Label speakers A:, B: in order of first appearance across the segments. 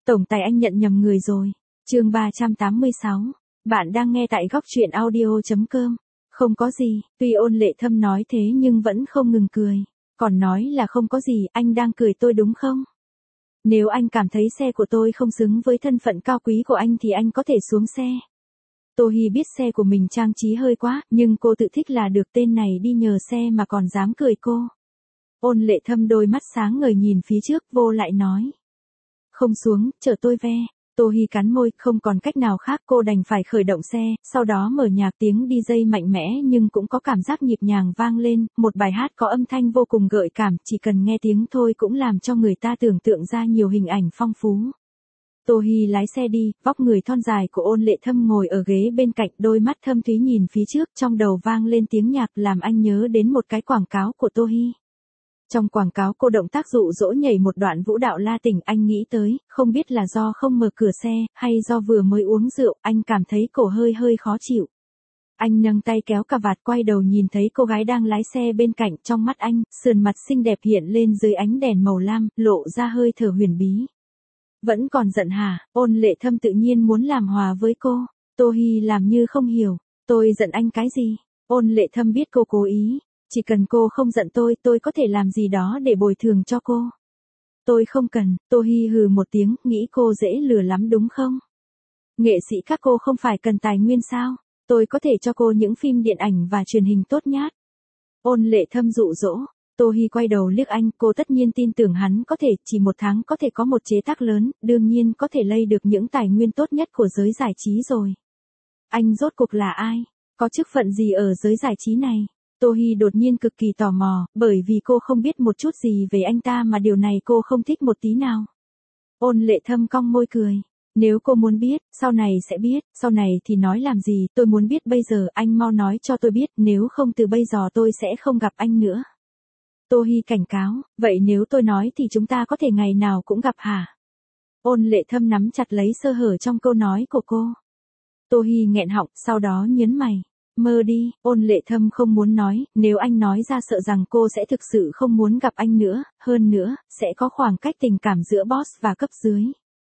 A: Tổng tài anh nhận nhầm người rồi. Chương 386. Bạn đang nghe tại góc truyện audio.com. Không có gì, tuy Ôn Lệ Thâm nói thế nhưng vẫn không ngừng cười. Còn nói là không có gì, anh đang cười tôi đúng không? Nếu anh cảm thấy xe của tôi không xứng với thân phận cao quý của anh thì anh có thể xuống xe. Tô Hi biết xe của mình trang trí hơi quá, nhưng cô tự thích là được, tên này đi nhờ xe mà còn dám cười cô. Ôn Lệ Thâm đôi mắt sáng ngời nhìn phía trước, vô lại nói. Không xuống, chở tôi ve. Tô Hi cắn môi, không còn cách nào khác, cô đành phải khởi động xe, sau đó mở nhạc, tiếng DJ mạnh mẽ nhưng cũng có cảm giác nhịp nhàng vang lên, một bài hát có âm thanh vô cùng gợi cảm, chỉ cần nghe tiếng thôi cũng làm cho người ta tưởng tượng ra nhiều hình ảnh phong phú. Tô Hi lái xe đi, vóc người thon dài của Ôn Lệ Thâm ngồi ở ghế bên cạnh, đôi mắt thâm thúy nhìn phía trước, trong đầu vang lên tiếng nhạc làm anh nhớ đến một cái quảng cáo của Tô Hi. Trong quảng cáo cô động tác dụ dỗ nhảy một đoạn vũ đạo Latin, anh nghĩ tới, không biết là do không mở cửa xe, hay do vừa mới uống rượu, anh cảm thấy cổ hơi khó chịu. Anh nâng tay kéo cà vạt, quay đầu nhìn thấy cô gái đang lái xe bên cạnh, trong mắt anh, sườn mặt xinh đẹp hiện lên dưới ánh đèn màu lam, lộ ra hơi thở huyền bí. Vẫn còn giận hả? Ôn Lệ Thâm tự nhiên muốn làm hòa với cô. Tô Hi làm như không hiểu. Tôi giận anh cái gì? Ôn Lệ Thâm biết cô cố ý. Chỉ cần cô không giận tôi có thể làm gì đó để bồi thường cho cô. Tôi không cần. Tô Hi hừ một tiếng, nghĩ cô dễ lừa lắm đúng không? Nghệ sĩ các cô không phải cần tài nguyên sao? Tôi có thể cho cô những phim điện ảnh và truyền hình tốt nhát. Ôn Lệ Thâm dụ dỗ. Tô Hi quay đầu liếc anh, cô tất nhiên tin tưởng hắn có thể, chỉ một tháng có thể có một chế tác lớn, đương nhiên có thể lay được những tài nguyên tốt nhất của giới giải trí rồi. Anh rốt cuộc là ai? Có chức phận gì ở giới giải trí này? Tô Hi đột nhiên cực kỳ tò mò, bởi vì cô không biết một chút gì về anh ta mà điều này cô không thích một tí nào. Ôn Lệ Thâm cong môi cười. Nếu cô muốn biết, sau này sẽ biết, sau này thì nói làm gì, tôi muốn biết bây giờ, anh mau nói cho tôi biết, nếu không từ bây giờ tôi sẽ không gặp anh nữa. Tô Hi cảnh cáo, vậy nếu tôi nói thì chúng ta có thể ngày nào cũng gặp hả? Ôn Lệ Thâm nắm chặt lấy sơ hở trong câu nói của cô. Tô Hi nghẹn họng, sau đó nhớn mày. Mơ đi, Ôn Lệ Thâm không muốn nói, nếu anh nói ra sợ rằng cô sẽ thực sự không muốn gặp anh nữa, hơn nữa, sẽ có khoảng cách tình cảm giữa boss và cấp dưới.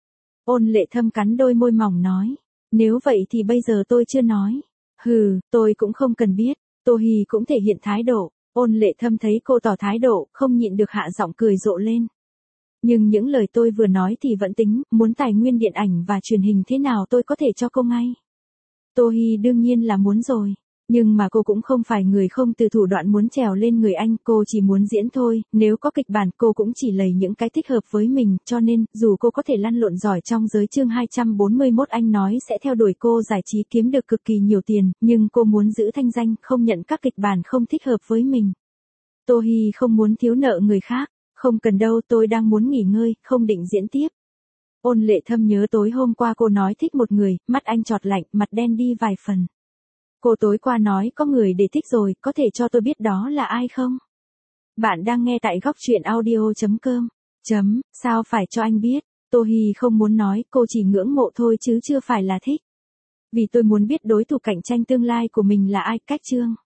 A: Ôn Lệ Thâm cắn đôi môi mỏng nói, nếu vậy thì bây giờ tôi chưa nói. Hừ, tôi cũng không cần biết. Tô Hi cũng thể hiện thái độ. Ôn Lệ Thâm thấy cô tỏ thái độ, không nhịn được hạ giọng cười rộ lên. Nhưng những lời tôi vừa nói thì vẫn tính, muốn tài nguyên điện ảnh và truyền hình thế nào tôi có thể cho cô ngay. Tô Hi đương nhiên là muốn rồi. Nhưng mà cô cũng không phải người không từ thủ đoạn muốn trèo lên người anh, cô chỉ muốn diễn thôi, nếu có kịch bản cô cũng chỉ lầy những cái thích hợp với mình, cho nên, dù cô có thể lăn lộn giỏi trong giới chương 241 anh nói sẽ theo đuổi cô giải trí kiếm được cực kỳ nhiều tiền, nhưng cô muốn giữ thanh danh, không nhận các kịch bản không thích hợp với mình. Tô Hi không muốn thiếu nợ người khác, không cần đâu, tôi đang muốn nghỉ ngơi, không định diễn tiếp. Ôn Lệ Thâm nhớ tối hôm qua cô nói thích một người, mắt anh trọt lạnh, mặt đen đi vài phần. Cô tối qua nói có người để thích rồi, có thể cho tôi biết đó là ai không? Bạn đang nghe tại góc truyện audio.com. Sao phải cho anh biết? Tô Hi không muốn nói, cô chỉ ngưỡng mộ thôi chứ chưa phải là thích. Vì tôi muốn biết đối thủ cạnh tranh tương lai của mình là ai, cách chương.